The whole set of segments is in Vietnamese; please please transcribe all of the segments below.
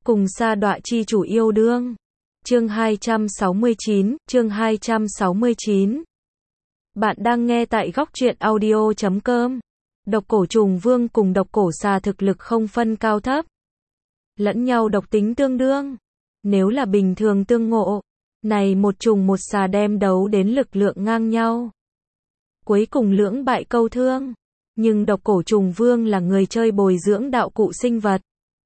cùng sa đọa chi chủ yêu đương. Chương 269. Bạn đang nghe tại góc truyện audio.com. Độc cổ trùng vương cùng độc cổ xà thực lực không phân cao thấp. Lẫn nhau độc tính tương đương. Nếu là bình thường tương ngộ, này một trùng một xà đem đấu đến lực lượng ngang nhau. Cuối cùng lưỡng bại câu thương. Nhưng độc cổ trùng vương là người chơi bồi dưỡng đạo cụ sinh vật.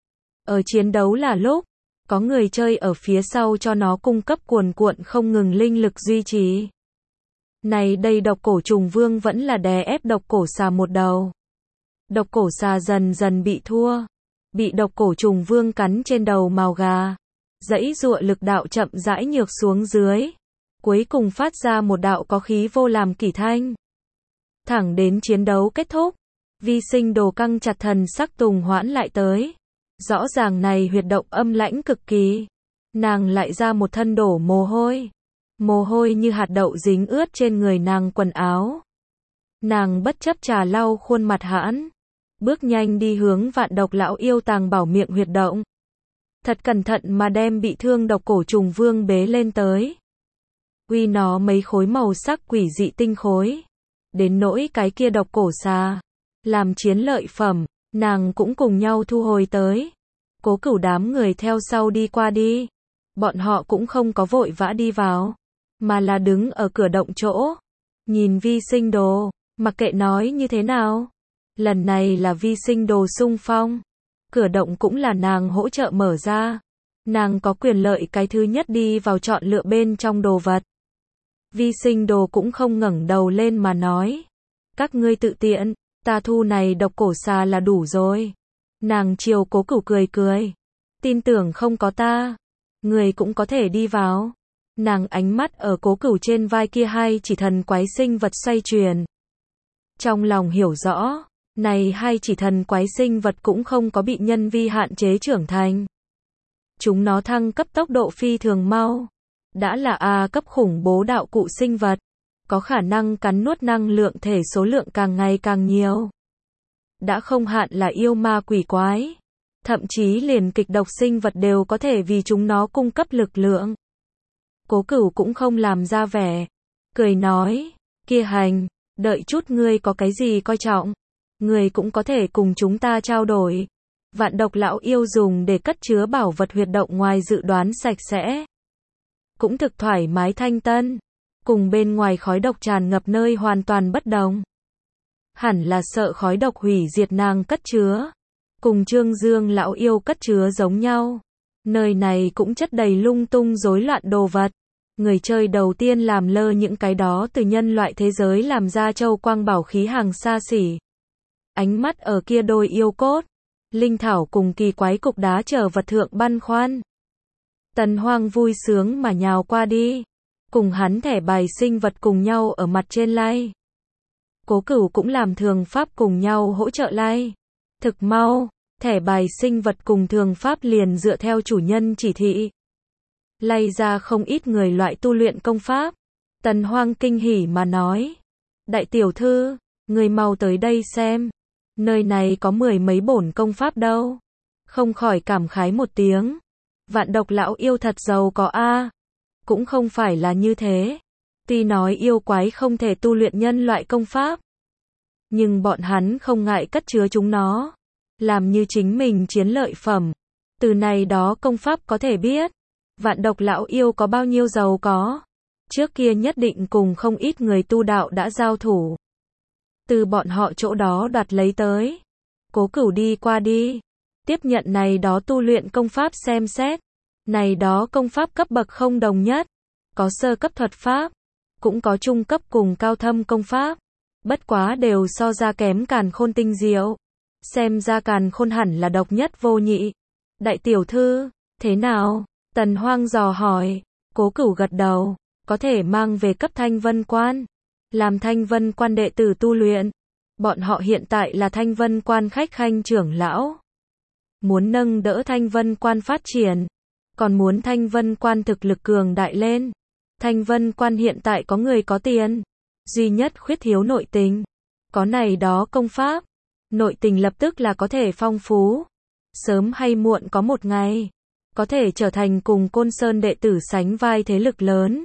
Ở chiến đấu là lúc, có người chơi ở phía sau cho nó cung cấp cuồn cuộn không ngừng linh lực duy trì. Này đây độc cổ trùng vương vẫn là đè ép độc cổ xà một đầu. Độc cổ xà dần dần bị thua. Bị độc cổ trùng vương cắn trên đầu mào gà. Dãy dụa lực đạo chậm rãi nhược xuống dưới. Cuối cùng phát ra một đạo có khí vô làm kỷ thanh. Thẳng đến chiến đấu kết thúc. Vi sinh đồ căng chặt thần sắc Tùng hoãn lại tới. Rõ ràng này huyệt động âm lãnh cực kỳ. Nàng lại ra một thân đổ mồ hôi. Mồ hôi như hạt đậu dính ướt trên người nàng quần áo. Nàng bất chấp trà lau khuôn mặt hãn. Bước nhanh đi hướng vạn độc lão yêu tàng bảo miệng huyệt động. Thật cẩn thận mà đem bị thương độc cổ trùng vương bế lên tới. Uy nó mấy khối màu sắc quỷ dị tinh khối. Đến nỗi cái kia độc cổ xà. Làm chiến lợi phẩm, nàng cũng cùng nhau thu hồi tới. Cố Cửu đám người theo sau đi qua đi. Bọn họ cũng không có vội vã đi vào. Mà là đứng ở cửa động chỗ. Nhìn vi sinh đồ, mặc kệ nói như thế nào. Lần này là vi sinh đồ xung phong. Cửa động cũng là nàng hỗ trợ mở ra. Nàng có quyền lợi cái thứ nhất đi vào chọn lựa bên trong đồ vật. Vi sinh đồ cũng không ngẩng đầu lên mà nói. Các ngươi tự tiện, ta thu này độc cổ xà là đủ rồi. Nàng chiều Cố Cửu cười cười. Tin tưởng không có ta, người cũng có thể đi vào. Nàng ánh mắt ở Cố Cửu trên vai kia hai chỉ thần quái sinh vật xoay chuyển. Trong lòng hiểu rõ, này hai chỉ thần quái sinh vật cũng không có bị nhân vi hạn chế trưởng thành. Chúng nó thăng cấp tốc độ phi thường mau. Đã là A cấp khủng bố đạo cụ sinh vật. Có khả năng cắn nuốt năng lượng thể số lượng càng ngày càng nhiều. Đã không hạn là yêu ma quỷ quái. Thậm chí liền kịch độc sinh vật đều có thể vì chúng nó cung cấp lực lượng. Cố Cửu cũng không làm ra vẻ. Cười nói, kia hành, đợi chút ngươi có cái gì coi trọng. Ngươi cũng có thể cùng chúng ta trao đổi. Vạn độc lão yêu dùng để cất chứa bảo vật huyệt động ngoài dự đoán sạch sẽ. Cũng thực thoải mái thanh tân. Cùng bên ngoài khói độc tràn ngập nơi hoàn toàn bất đồng. Hẳn là sợ khói độc hủy diệt nàng cất chứa. Cùng Trương Dương lão yêu cất chứa giống nhau. Nơi này cũng chất đầy lung tung rối loạn đồ vật. Người chơi đầu tiên làm lơ những cái đó từ nhân loại thế giới làm ra châu quang bảo khí hàng xa xỉ. Ánh mắt ở kia đôi yêu cốt, linh thảo cùng kỳ quái cục đá trở vật thượng băn khoăn. Tần Hoang vui sướng mà nhào qua đi. Cùng hắn thẻ bài sinh vật cùng nhau ở mặt trên lay. Cố Cửu cũng làm thường pháp cùng nhau hỗ trợ lay. Thực mau, thẻ bài sinh vật cùng thường pháp liền dựa theo chủ nhân chỉ thị. Lay ra không ít người loại tu luyện công pháp. Tần Hoang kinh hỉ mà nói. Đại tiểu thư, người mau tới đây xem. Nơi này có 10 mấy bổn công pháp đâu. Không khỏi cảm khái một tiếng. Vạn độc lão yêu thật giàu có a. Cũng không phải là như thế. Tuy nói yêu quái không thể tu luyện nhân loại công pháp. Nhưng bọn hắn không ngại cất chứa chúng nó. Làm như chính mình chiến lợi phẩm. Từ này đó công pháp có thể biết. Vạn độc lão yêu có bao nhiêu giàu có. Trước kia nhất định cùng không ít người tu đạo đã giao thủ. Từ bọn họ chỗ đó đoạt lấy tới. Cố Cửu đi qua đi. Tiếp nhận này đó tu luyện công pháp xem xét. Này đó công pháp cấp bậc không đồng nhất. Có sơ cấp thuật pháp. Cũng có trung cấp cùng cao thâm công pháp. Bất quá đều so ra kém Càn Khôn tinh diệu. Xem ra Càn Khôn hẳn là độc nhất vô nhị. Đại tiểu thư, thế nào? Tần Hoang dò hỏi. Cố Cửu gật đầu. Có thể mang về cấp Thanh Vân Quan. Làm Thanh Vân Quan đệ tử tu luyện. Bọn họ hiện tại là Thanh Vân Quan khách khanh trưởng lão. Muốn nâng đỡ Thanh Vân Quan phát triển. Còn muốn Thanh Vân Quan thực lực cường đại lên. Thanh Vân Quan hiện tại có người có tiền. Duy nhất khuyết thiếu nội tình. Có này đó công pháp. Nội tình lập tức là có thể phong phú. Sớm hay muộn có một ngày. có thể trở thành cùng Côn Sơn đệ tử sánh vai thế lực lớn.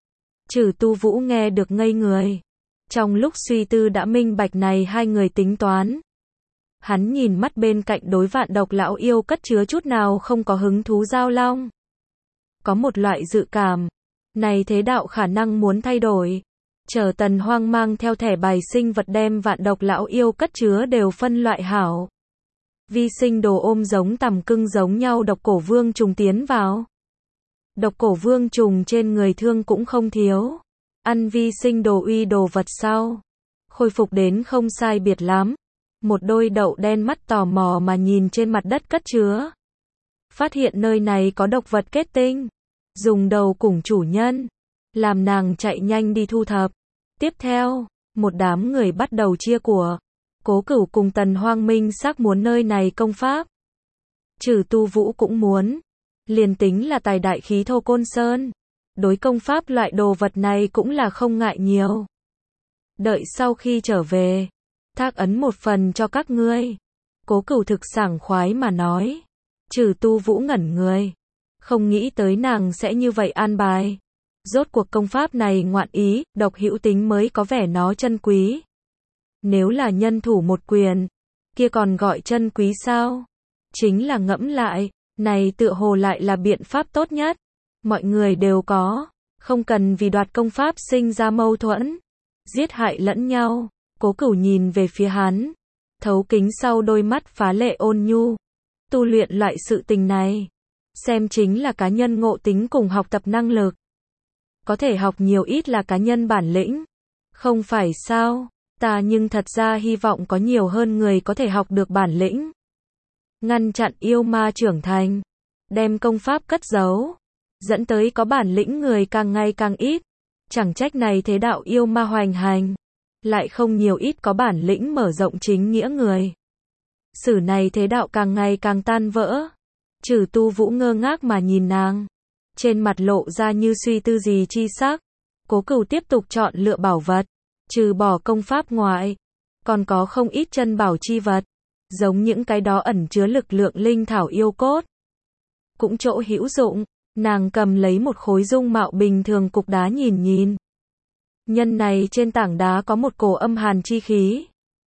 Trừ Tu Vũ nghe được ngây người. Trong lúc suy tư đã minh bạch này hai người tính toán. Hắn nhìn mắt bên cạnh đối Vạn Độc lão yêu cất chứa chút nào không có hứng thú Giao Long. Có một loại dự cảm, này thế đạo khả năng muốn thay đổi. Chờ Tần Hoang mang theo thẻ bài sinh vật đem Vạn Độc lão yêu cất chứa đều phân loại hảo. Vi sinh đồ ôm giống tằm cưng giống nhau độc cổ vương trùng tiến vào. Độc cổ vương trùng trên người thương cũng không thiếu. Ăn vi sinh đồ uy đồ vật sau. Khôi phục đến không sai biệt lắm. Một đôi đậu đen mắt tò mò mà nhìn trên mặt đất cất chứa. Phát hiện nơi này có độc vật kết tinh. Dùng đầu cùng chủ nhân. Làm nàng chạy nhanh đi thu thập. Tiếp theo, một đám người bắt đầu chia của. Cố Cửu cùng Tần Hoang minh xác muốn nơi này công pháp. Trừ Tu Vũ cũng muốn. Liền tính là tài đại khí thô Côn Sơn. Đối công pháp loại đồ vật này cũng là không ngại nhiều. Đợi sau khi trở về, thác ấn một phần cho các ngươi. Cố Cửu thực sảng khoái mà nói. Trừ Tu Vũ ngẩn người. Không nghĩ tới nàng sẽ như vậy an bài. Rốt cuộc công pháp này ngoạn ý, độc hữu tính mới có vẻ nó chân quý. Nếu là nhân thủ một quyền, kia còn gọi chân quý sao? Chính là ngẫm lại, này tựa hồ lại là biện pháp tốt nhất. Mọi người đều có, không cần vì đoạt công pháp sinh ra mâu thuẫn, giết hại lẫn nhau. Cố Cửu nhìn về phía hắn, thấu kính sau đôi mắt phá lệ ôn nhu. Tu luyện loại sự tình này, xem chính là cá nhân ngộ tính cùng học tập năng lực. Có thể học nhiều ít là cá nhân bản lĩnh. Không phải sao, ta nhưng thật ra hy vọng có nhiều hơn người có thể học được bản lĩnh. Ngăn chặn yêu ma trưởng thành, đem công pháp cất giấu, dẫn tới có bản lĩnh người càng ngày càng ít. Chẳng trách này thế đạo yêu ma hoành hành, lại không nhiều ít có bản lĩnh mở rộng chính nghĩa người. Sử này thế đạo càng ngày càng tan vỡ. Trừ Tu Vũ ngơ ngác mà nhìn nàng, trên mặt lộ ra như suy tư gì chi sắc. Cố Cửu tiếp tục chọn lựa bảo vật, trừ bỏ công pháp ngoại, còn có không ít chân bảo chi vật, giống những cái đó ẩn chứa lực lượng linh thảo yêu cốt. Cũng chỗ hữu dụng, nàng cầm lấy một khối dung mạo bình thường cục đá nhìn nhìn. Nhân này trên tảng đá có một cổ âm hàn chi khí.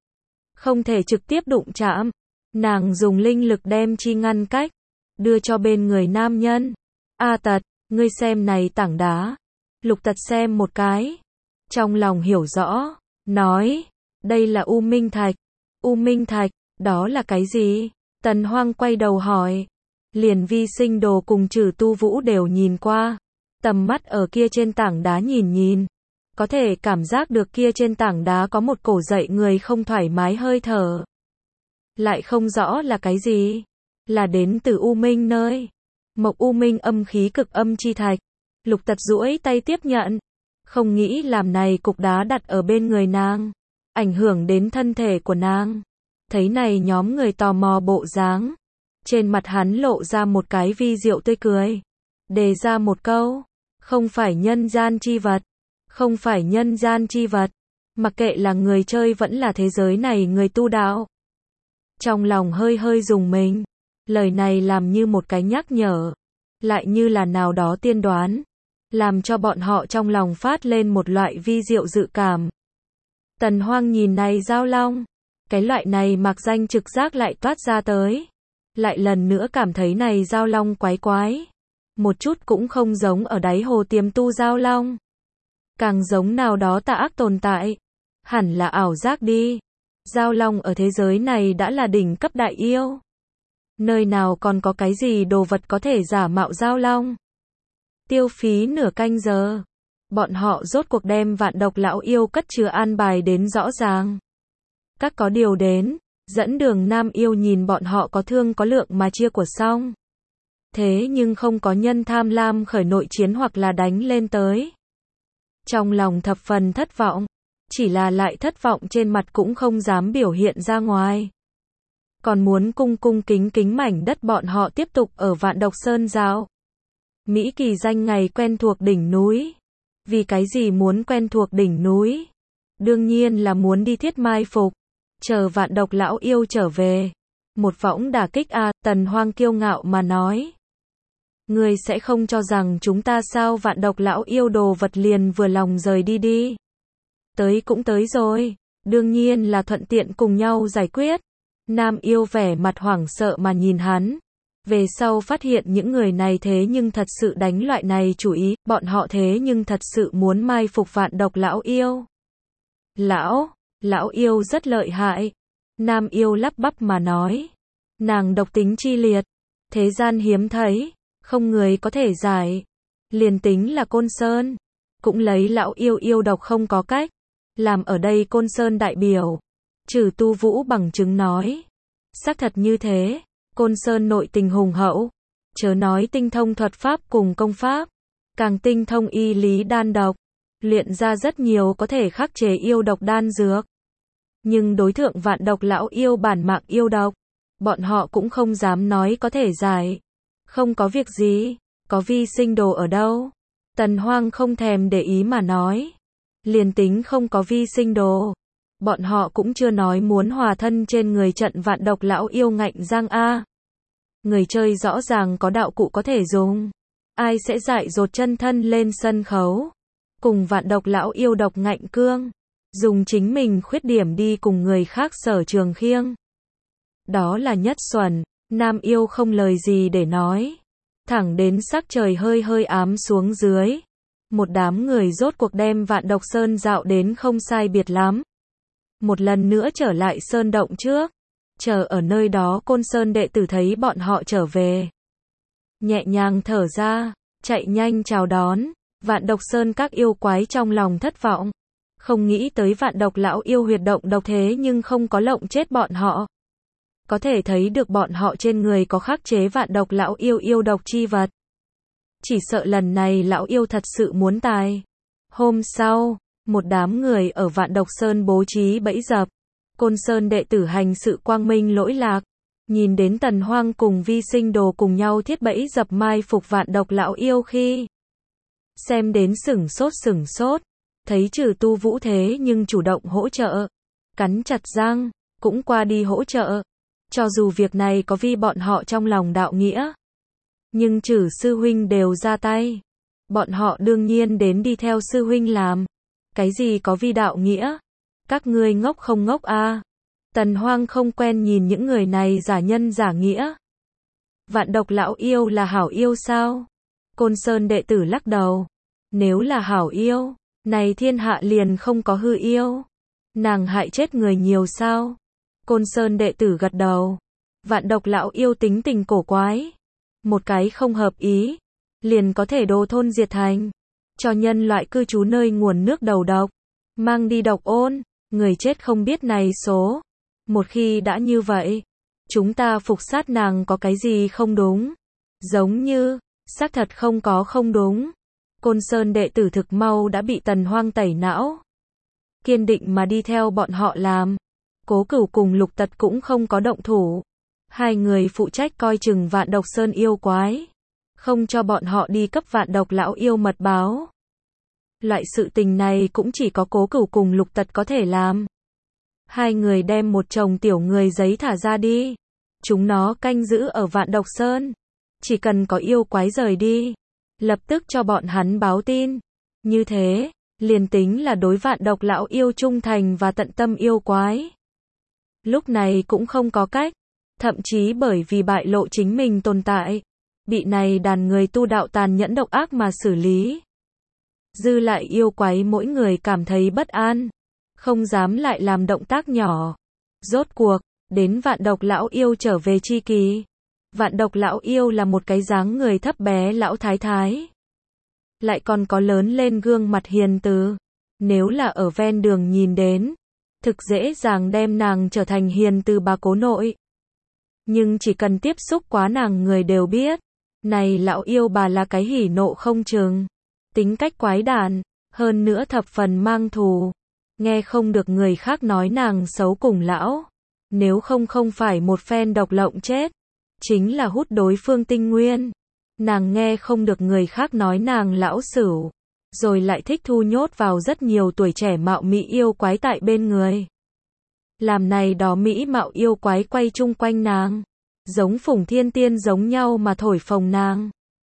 Không thể trực tiếp đụng chạm, nàng dùng linh lực đem chi ngăn cách, đưa cho bên người nam nhân. A Tật, ngươi xem này tảng đá. Lục Tật xem một cái, trong lòng hiểu rõ, nói, đây là U Minh Thạch. U Minh Thạch, đó là cái gì? Tần Hoang quay đầu hỏi. Liền vi sinh đồ cùng Trừ Tu Vũ đều nhìn qua, tầm mắt ở kia trên tảng đá nhìn nhìn, có thể cảm giác được kia trên tảng đá có một cổ dậy người không thoải mái hơi thở. Lại không rõ là cái gì, là đến từ U Minh nơi. Mộc U Minh âm khí cực âm chi thạch. Lục Tật duỗi tay tiếp nhận, không nghĩ làm này cục đá đặt ở bên người nàng, ảnh hưởng đến thân thể của nàng. Thấy này nhóm người tò mò bộ dáng, trên mặt hắn lộ ra một cái vi diệu tươi cười, đề ra một câu, không phải nhân gian chi vật, không phải nhân gian chi vật, mặc kệ là người chơi vẫn là thế giới này người tu đạo. Trong lòng hơi hơi rùng mình, lời này làm như một cái nhắc nhở, lại như là nào đó tiên đoán, làm cho bọn họ trong lòng phát lên một loại vi diệu dự cảm. Tần Hoang nhìn này Giao Long, cái loại này mặc danh trực giác lại toát ra tới. Lại lần nữa cảm thấy này Giao Long quái quái. Một chút cũng không giống ở đáy hồ tiềm tu Giao Long. Càng giống nào đó tà ác tồn tại. Hẳn là ảo giác đi. Giao Long ở thế giới này đã là đỉnh cấp đại yêu. Nơi nào còn có cái gì đồ vật có thể giả mạo Giao Long. Tiêu phí nửa canh giờ. Bọn họ rốt cuộc đem Vạn Độc lão yêu cất chứa an bài đến rõ ràng. Các có điều đến, dẫn đường nam yêu nhìn bọn họ có thương có lượng mà chia của xong. Thế nhưng không có nhân tham lam khởi nội chiến hoặc là đánh lên tới. Trong lòng thập phần thất vọng, chỉ là lại thất vọng trên mặt cũng không dám biểu hiện ra ngoài. Còn muốn cung cung kính kính mảnh đất bọn họ tiếp tục ở Vạn Độc Sơn dạo. Mỹ Kỳ danh ngày quen thuộc đỉnh núi. Vì cái gì muốn quen thuộc đỉnh núi? Đương nhiên là muốn đi thiết mai phục, chờ Vạn Độc lão yêu trở về. Một võng đả kích a, Tần Hoang kiêu ngạo mà nói. Ngươi sẽ không cho rằng chúng ta sao? Vạn độc lão yêu đồ vật liền vừa lòng rời đi đi. Tới cũng tới rồi, đương nhiên là thuận tiện cùng nhau giải quyết. Nam yêu vẻ mặt hoảng sợ mà nhìn hắn. Về sau phát hiện những người này thế nhưng thật sự đánh loại này chủ ý, bọn họ thế nhưng thật sự muốn mai phục vạn độc lão yêu. Lão yêu rất lợi hại. Nam yêu lắp bắp mà nói. Nàng độc tính chi liệt, thế gian hiếm thấy, không người có thể giải. Liền tính là Côn Sơn, cũng lấy lão yêu yêu độc không có cách. Làm ở đây Côn Sơn đại biểu, Trừ Tu Vũ bằng chứng nói. Xác thật như thế, Côn Sơn nội tình hùng hậu, chớ nói tinh thông thuật pháp cùng công pháp, càng tinh thông y lý đan độc, luyện ra rất nhiều có thể khắc chế yêu độc đan dược. Nhưng đối thượng vạn độc lão yêu bản mạng yêu độc, bọn họ cũng không dám nói có thể giải. Không có việc gì, có vi sinh đồ ở đâu? Tần Hoang không thèm để ý mà nói. Liền tính không có vi sinh đồ, bọn họ cũng chưa nói muốn hòa thân trên người trận vạn độc lão yêu ngạnh giang a. Người chơi rõ ràng có đạo cụ có thể dùng. Ai sẽ dại dột chân thân lên sân khấu, cùng vạn độc lão yêu độc ngạnh cương, dùng chính mình khuyết điểm đi cùng người khác sở trường khiêng. Đó là nhất xuẩn. Nam yêu không lời gì để nói. Thẳng đến sắc trời hơi hơi ám xuống dưới. Một đám người rốt cuộc đem vạn độc sơn dạo đến không sai biệt lắm. Một lần nữa trở lại sơn động trước. Chờ ở nơi đó Côn Sơn đệ tử thấy bọn họ trở về. Nhẹ nhàng thở ra, chạy nhanh chào đón. Vạn độc sơn các yêu quái trong lòng thất vọng. Không nghĩ tới vạn độc lão yêu huyệt động độc thế nhưng không có lộng chết bọn họ. Có thể thấy được bọn họ trên người có khắc chế vạn độc lão yêu yêu độc chi vật. Chỉ sợ lần này lão yêu thật sự muốn tài. Hôm sau, một đám người ở vạn độc sơn bố trí bẫy dập. Côn Sơn đệ tử hành sự quang minh lỗi lạc. Nhìn đến Tần Hoang cùng vi sinh đồ cùng nhau thiết bẫy dập mai phục vạn độc lão yêu khi. Xem đến sửng sốt. Thấy Trừ Tu Vũ thế nhưng chủ động hỗ trợ. Cắn chặt răng, cũng qua đi hỗ trợ. Cho dù việc này có vi bọn họ trong lòng đạo nghĩa. Nhưng Trừ sư huynh đều ra tay. Bọn họ đương nhiên đến đi theo sư huynh làm. Cái gì có vi đạo nghĩa? Các ngươi ngốc không ngốc a? Tần Hoang không quen nhìn những người này giả nhân giả nghĩa. Vạn độc lão yêu là hảo yêu sao? Côn Sơn đệ tử lắc đầu. Nếu là hảo yêu, này thiên hạ liền không có hư yêu. Nàng hại chết người nhiều sao? Côn Sơn đệ tử gật đầu. Vạn độc lão yêu tính tình cổ quái. Một cái không hợp ý, liền có thể đồ thôn diệt thành. Cho nhân loại cư trú nơi nguồn nước đầu độc. Mang đi độc ôn, người chết không biết này số. Một khi đã như vậy, chúng ta phục sát nàng có cái gì không đúng? Giống như, xác thật không có không đúng. Côn Sơn đệ tử thực mau đã bị Tần Hoang tẩy não. Kiên định mà đi theo bọn họ làm. Cố Cửu cùng Lục Tật cũng không có động thủ. Hai người phụ trách coi chừng vạn độc sơn yêu quái. Không cho bọn họ đi cấp vạn độc lão yêu mật báo. Loại sự tình này cũng chỉ có Cố Cửu cùng Lục Tật có thể làm. Hai người đem một chồng tiểu người giấy thả ra đi. Chúng nó canh giữ ở vạn độc sơn. Chỉ cần có yêu quái rời đi, lập tức cho bọn hắn báo tin. Như thế, liền tính là đối vạn độc lão yêu trung thành và tận tâm yêu quái. Lúc này cũng không có cách. Thậm chí bởi vì bại lộ chính mình tồn tại, bị này đàn người tu đạo tàn nhẫn độc ác mà xử lý. Dư lại yêu quái mỗi người cảm thấy bất an, không dám lại làm động tác nhỏ. Rốt cuộc, đến vạn độc lão yêu trở về chi kỳ. Vạn độc lão yêu là một cái dáng người thấp bé lão thái thái. Lại còn có lớn lên gương mặt hiền từ. Nếu là ở ven đường nhìn đến, thực dễ dàng đem nàng trở thành hiền từ bà cố nội. Nhưng chỉ cần tiếp xúc quá nàng người đều biết. Này lão yêu bà là cái hỉ nộ không chừng. Tính cách quái đản, hơn nữa thập phần mang thù. Nghe không được người khác nói nàng xấu cùng lão. Nếu không phải một phen độc lộng chết. Chính là hút đối phương tinh nguyên. Nàng nghe không được người khác nói nàng lão xửu. Rồi lại thích thu nhốt vào rất nhiều tuổi trẻ mạo mỹ yêu quái tại bên người. Làm này đó mỹ mạo yêu quái quay chung quanh nàng. Giống Phùng Thiên Tiên giống nhau mà thổi phồng nàng.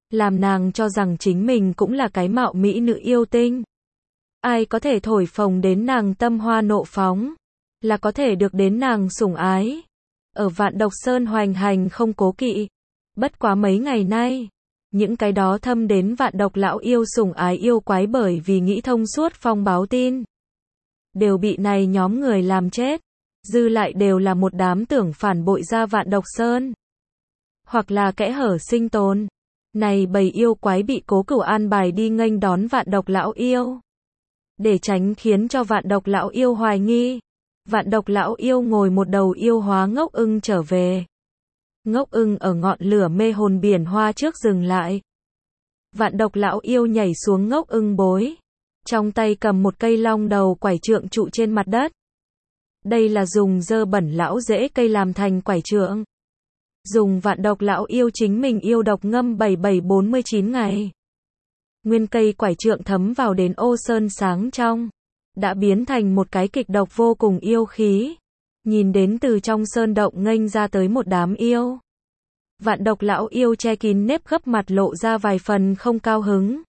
làm nàng cho rằng chính mình cũng là cái mạo mỹ nữ yêu tinh. Ai có thể thổi phồng đến nàng tâm hoa nộ phóng, là có thể được đến nàng sủng ái. Ở Vạn Độc Sơn hoành hành không cố kỵ. Bất quá mấy ngày nay, những cái đó thâm đến Vạn Độc lão yêu sủng ái yêu quái bởi vì nghĩ thông suốt phong báo tin, đều bị này nhóm người làm chết, dư lại đều là một đám tưởng phản bội ra Vạn Độc Sơn, hoặc là kẽ hở sinh tồn. Này bầy yêu quái bị Cố Cửu an bài đi nghênh đón Vạn Độc lão yêu, để tránh khiến cho Vạn Độc lão yêu hoài nghi. Vạn Độc lão yêu ngồi một đầu yêu hóa ngốc ưng trở về. Ngốc ưng ở ngọn lửa mê hồn biển hoa trước dừng lại. Vạn Độc lão yêu nhảy xuống ngốc ưng bối, trong tay cầm một cây long đầu quải trượng trụ trên mặt đất. Đây là dùng dơ bẩn lão rễ cây làm thành quải trượng. Dùng Vạn Độc lão yêu chính mình yêu độc ngâm 7749 ngày. Nguyên cây quải trượng thấm vào đến ô sơn sáng trong, đã biến thành một cái kịch độc vô cùng yêu khí. Nhìn đến từ trong sơn động nghênh ra tới một đám yêu. Vạn Độc lão yêu che kín nếp gấp mặt lộ ra vài phần không cao hứng.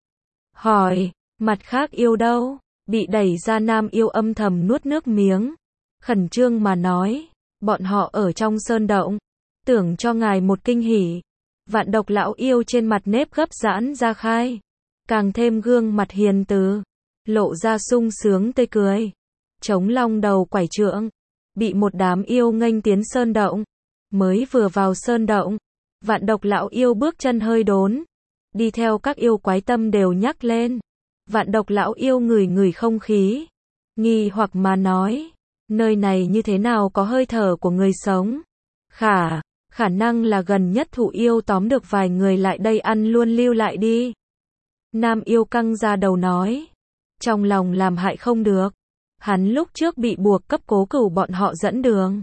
Hỏi, mặt khác yêu đâu? Bị đẩy ra nam yêu âm thầm nuốt nước miếng. Khẩn trương mà nói, bọn họ ở trong sơn động, tưởng cho ngài một kinh hỉ. Vạn Độc lão yêu trên mặt nếp gấp giãn ra khai, càng thêm gương mặt hiền từ, lộ ra sung sướng tươi cười. Chống long đầu quải trượng, bị một đám yêu nghênh tiến sơn động. Mới vừa vào sơn động, Vạn Độc lão yêu bước chân hơi đốn, đi theo các yêu quái tâm đều nhắc lên. Vạn Độc lão yêu ngửi ngửi không khí, nghi hoặc mà nói, nơi này như thế nào có hơi thở của người sống? Khả năng là gần nhất thủ yêu tóm được vài người lại đây ăn luôn lưu lại đi. Nam yêu căng ra đầu nói, trong lòng làm hại không được. Hắn lúc trước bị buộc cấp Cố Cửu bọn họ dẫn đường.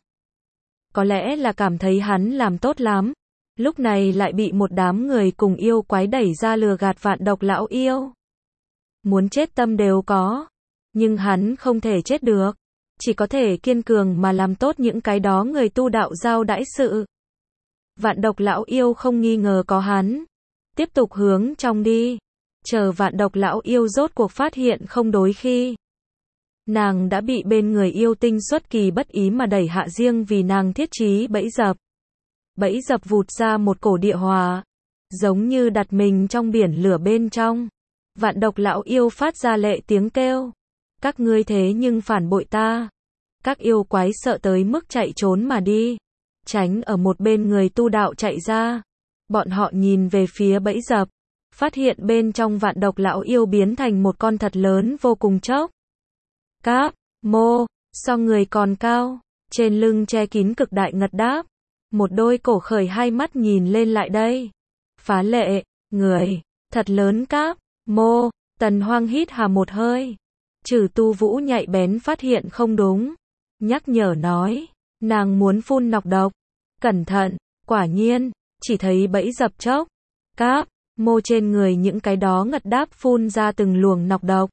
Có lẽ là cảm thấy hắn làm tốt lắm. Lúc này lại bị một đám người cùng yêu quái đẩy ra lừa gạt Vạn Độc lão yêu. Muốn chết tâm đều có. Nhưng hắn không thể chết được. Chỉ có thể kiên cường mà làm tốt những cái đó người tu đạo giao đãi sự. Vạn Độc lão yêu không nghi ngờ có hắn. Tiếp tục hướng trong đi. Chờ Vạn Độc lão yêu rốt cuộc phát hiện không đối khi. Nàng đã bị bên người yêu tinh xuất kỳ bất ý mà đẩy hạ riêng vì nàng thiết trí bẫy dập. Bẫy dập vụt ra một cổ địa hỏa, giống như đặt mình trong biển lửa bên trong. Vạn Độc lão yêu phát ra lệ tiếng kêu. Các ngươi thế nhưng phản bội ta. Các yêu quái sợ tới mức chạy trốn mà đi. Tránh ở một bên người tu đạo chạy ra. Bọn họ nhìn về phía bẫy dập. Phát hiện bên trong Vạn Độc lão yêu biến thành một con thật lớn vô cùng chốc. Cáp, mô, so người còn cao, trên lưng che kín cực đại ngật đáp. Một đôi cổ khởi hai mắt nhìn lên lại đây. Phá lệ, người, thật lớn cáp, mô, Tần Hoang hít hà một hơi. Trừ Tu Vũ nhạy bén phát hiện không đúng. Nhắc nhở nói, nàng muốn phun nọc độc. Cẩn thận, quả nhiên, chỉ thấy bẫy dập chốc. Cáp, mô trên người những cái đó ngật đáp phun ra từng luồng nọc độc.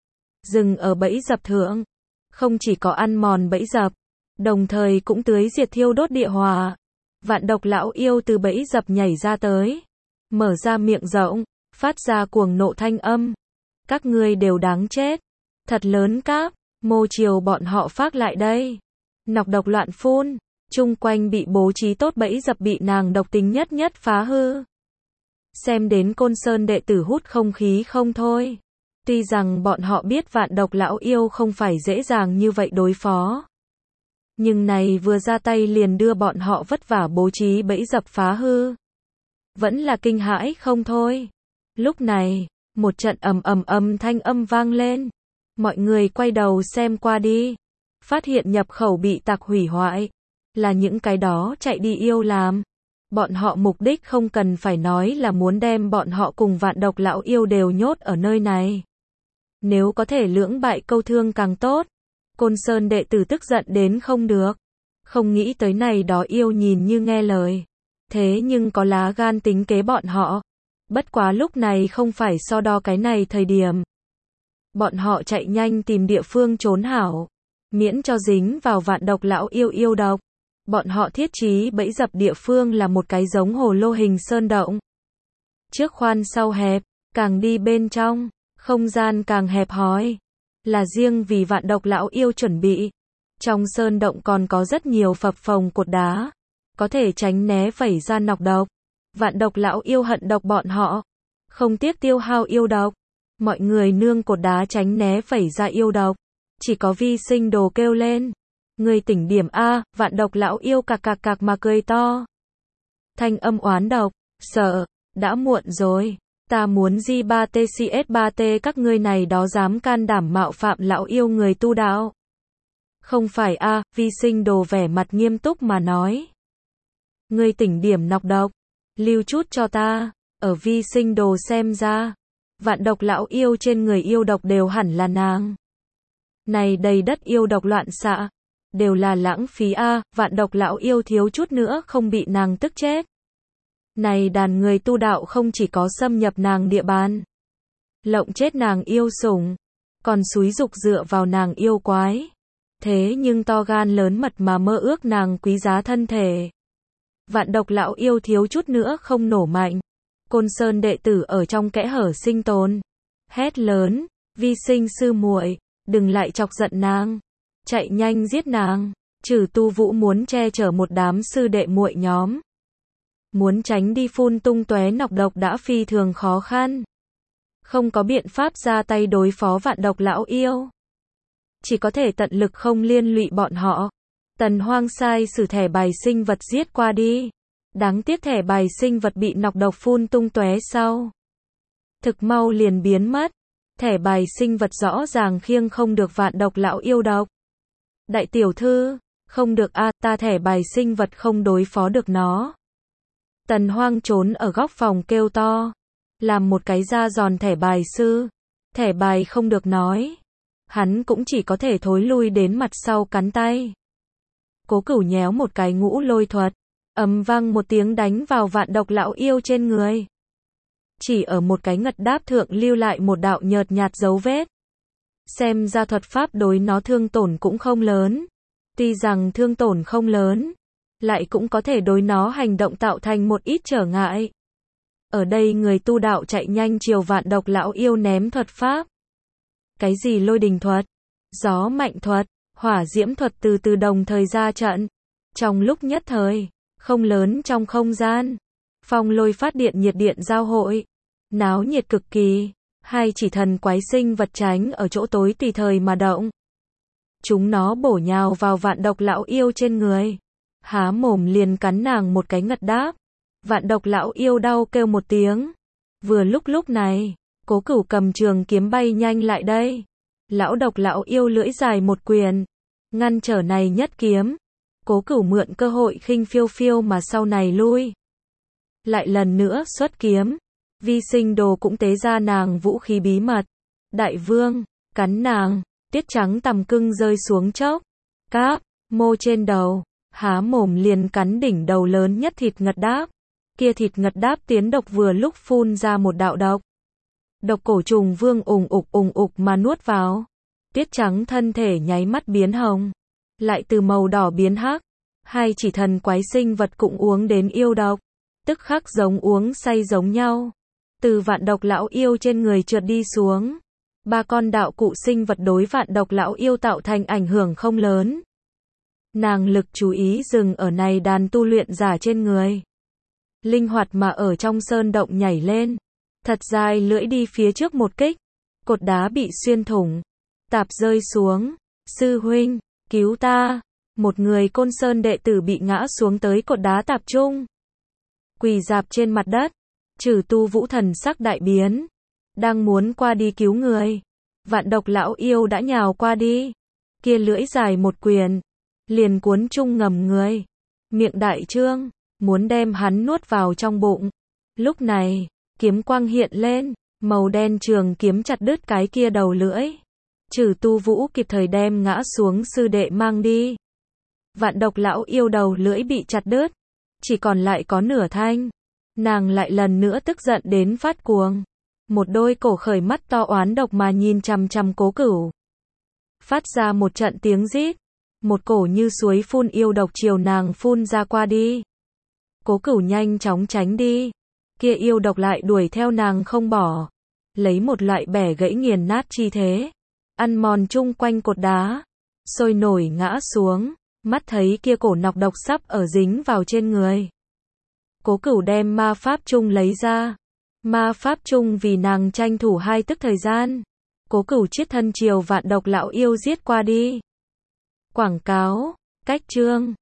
Dừng ở bẫy dập thượng, không chỉ có ăn mòn bẫy dập, đồng thời cũng tưới diệt thiêu đốt địa hỏa. Vạn Độc lão yêu từ bẫy dập nhảy ra tới, mở ra miệng rộng, phát ra cuồng nộ thanh âm. Các ngươi đều đáng chết. Thật lớn cáp, mô chiều bọn họ phát lại đây. Nọc độc loạn phun, chung quanh bị bố trí tốt bẫy dập bị nàng độc tính nhất nhất phá hư. Xem đến Côn Sơn đệ tử hút không khí không thôi. Tuy rằng bọn họ biết Vạn Độc lão yêu không phải dễ dàng như vậy đối phó. Nhưng này vừa ra tay liền đưa bọn họ vất vả bố trí bẫy dập phá hư. Vẫn là kinh hãi không thôi. Lúc này, một trận ầm thanh âm vang lên. Mọi người quay đầu xem qua đi. Phát hiện nhập khẩu bị tạc hủy hoại. Là những cái đó chạy đi yêu làm. Bọn họ mục đích không cần phải nói là muốn đem bọn họ cùng Vạn Độc lão yêu đều nhốt ở nơi này. Nếu có thể lưỡng bại câu thương càng tốt. Côn Sơn đệ tử tức giận đến không được. Không nghĩ tới này đó yêu nhìn như nghe lời. Thế nhưng có lá gan tính kế bọn họ. Bất quá lúc này không phải so đo cái này thời điểm. Bọn họ chạy nhanh tìm địa phương trốn hảo. Miễn cho dính vào Vạn Độc lão yêu yêu độc. Bọn họ thiết trí bẫy dập địa phương là một cái giống hồ lô hình sơn động. Trước khoan sau hẹp, càng đi bên trong, không gian càng hẹp hòi. Là riêng vì vạn độc lão yêu chuẩn bị. Trong sơn động còn có rất nhiều phập phồng cột đá, có thể tránh né vẩy ra nọc độc. Vạn độc lão yêu hận độc bọn họ, không tiếc tiêu hao yêu độc. Mọi người nương cột đá tránh né vẩy ra yêu độc. Chỉ có vi sinh đồ kêu lên. Người tỉnh điểm A, vạn độc lão yêu cạc cạc cạc mà cười to. Thanh âm oán độc, sợ, đã muộn rồi. Ta muốn J3TCS3T các ngươi này đó dám can đảm mạo phạm lão yêu người tu đạo. Không phải A, vi sinh đồ vẻ mặt nghiêm túc mà nói. Ngươi tỉnh điểm nọc độc, lưu chút cho ta. Ở vi sinh đồ xem ra, vạn độc lão yêu trên người yêu độc đều hẳn là nàng. Này đầy đất yêu độc loạn xạ, đều là lãng phí A, vạn độc lão yêu thiếu chút nữa không bị nàng tức chết. Này đàn người tu đạo không chỉ có xâm nhập nàng địa bàn, lộng chết nàng yêu sủng, còn xúi dục dựa vào nàng yêu quái. Thế nhưng to gan lớn mật mà mơ ước nàng quý giá thân thể. Vạn độc lão yêu thiếu chút nữa không nổ mạnh. Côn Sơn đệ tử ở trong kẽ hở sinh tồn. Hét lớn, vi sinh sư muội, đừng lại chọc giận nàng. Chạy nhanh giết nàng. Trừ Tu Vũ muốn che chở một đám sư đệ muội nhóm. Muốn tránh đi phun tung tóe nọc độc đã phi thường khó khăn. Không có biện pháp ra tay đối phó vạn độc lão yêu. Chỉ có thể tận lực không liên lụy bọn họ. Tần Hoang sai sử thẻ bài sinh vật giết qua đi. Đáng tiếc thẻ bài sinh vật bị nọc độc phun tung tóe sau. Thực mau liền biến mất. Thẻ bài sinh vật rõ ràng khiêng không được vạn độc lão yêu độc. Đại tiểu thư, không được a, ta thẻ bài sinh vật không đối phó được nó. Tần Hoang trốn ở góc phòng kêu to. Làm một cái da giòn thẻ bài sư. Thẻ bài không được nói. Hắn cũng chỉ có thể thối lui đến mặt sau cắn tay. Cố Cửu nhéo một cái ngũ lôi thuật. Ầm vang một tiếng đánh vào vạn độc lão yêu trên người. Chỉ ở một cái ngật đáp thượng lưu lại một đạo nhợt nhạt dấu vết. Xem ra thuật pháp đối nó thương tổn cũng không lớn. Tuy rằng thương tổn không lớn, lại cũng có thể đối nó hành động tạo thành một ít trở ngại. Ở đây người tu đạo chạy nhanh chiều vạn độc lão yêu ném thuật pháp. Cái gì lôi đình thuật, gió mạnh thuật, hỏa diễm thuật từ từ đồng thời ra trận. Trong lúc nhất thời, không lớn trong không gian, phong lôi phát điện nhiệt điện giao hội, náo nhiệt cực kỳ. Hai chỉ thần quái sinh vật tránh ở chỗ tối tùy thời mà động. Chúng nó bổ nhào vào vạn độc lão yêu trên người. Há mồm liền cắn nàng một cái ngật đáp. Vạn độc lão yêu đau kêu một tiếng. Vừa lúc này, Cố Cửu cầm trường kiếm bay nhanh lại đây. Lão độc lão yêu lưỡi dài một quyền. Ngăn trở này nhất kiếm. Cố Cửu mượn cơ hội khinh phiêu phiêu mà sau này lui. Lại lần nữa xuất kiếm. Vi sinh đồ cũng tế ra nàng vũ khí bí mật. Đại vương, cắn nàng. Tiết trắng tằm cưng rơi xuống chốc. Cáp, mô trên đầu. Há mồm liền cắn đỉnh đầu lớn nhất thịt ngật đáp. Kia thịt ngật đáp tiến độc vừa lúc phun ra một đạo độc. Độc cổ trùng vương ùng ục mà nuốt vào. Tiết trắng thân thể nháy mắt biến hồng. Lại từ màu đỏ biến hắc. Hai chỉ thần quái sinh vật cũng uống đến yêu độc. Tức khắc giống uống say giống nhau. Từ vạn độc lão yêu trên người trượt đi xuống. Ba con đạo cụ sinh vật đối vạn độc lão yêu tạo thành ảnh hưởng không lớn. Nàng lực chú ý dừng ở này đàn tu luyện giả trên người. Linh hoạt mà ở trong sơn động nhảy lên. Thật dài lưỡi đi phía trước một kích. Cột đá bị xuyên thủng. Tạp rơi xuống. Sư huynh, cứu ta. Một người Côn Sơn đệ tử bị ngã xuống tới cột đá tạp trung. Quỳ rạp trên mặt đất. Trừ Tu Vũ thần sắc đại biến. Đang muốn qua đi cứu người. Vạn độc lão yêu đã nhào qua đi. Kia lưỡi dài một quyền. Liền cuốn chung ngầm người. Miệng đại trương. Muốn đem hắn nuốt vào trong bụng. Lúc này, kiếm quang hiện lên. Màu đen trường kiếm chặt đứt cái kia đầu lưỡi. Trừ Tu Vũ kịp thời đem ngã xuống sư đệ mang đi. Vạn độc lão yêu đầu lưỡi bị chặt đứt. Chỉ còn lại có nửa thanh. Nàng lại lần nữa tức giận đến phát cuồng. Một đôi cổ khởi mắt to oán độc mà nhìn chằm chằm Cố Cửu. Phát ra một trận tiếng rít. Một cổ như suối phun yêu độc chiều nàng phun ra qua đi. Cố Cửu nhanh chóng tránh đi. Kia yêu độc lại đuổi theo nàng không bỏ. Lấy một loại bẻ gãy nghiền nát chi thế. Ăn mòn chung quanh cột đá. Sôi nổi ngã xuống. Mắt thấy kia cổ nọc độc sắp ở dính vào trên người. Cố Cửu đem ma pháp chung lấy ra. Ma pháp chung vì nàng tranh thủ 2 tức thời gian. Cố Cửu chiết thân chiều vạn độc lão yêu giết qua đi. Quảng cáo, cách chương.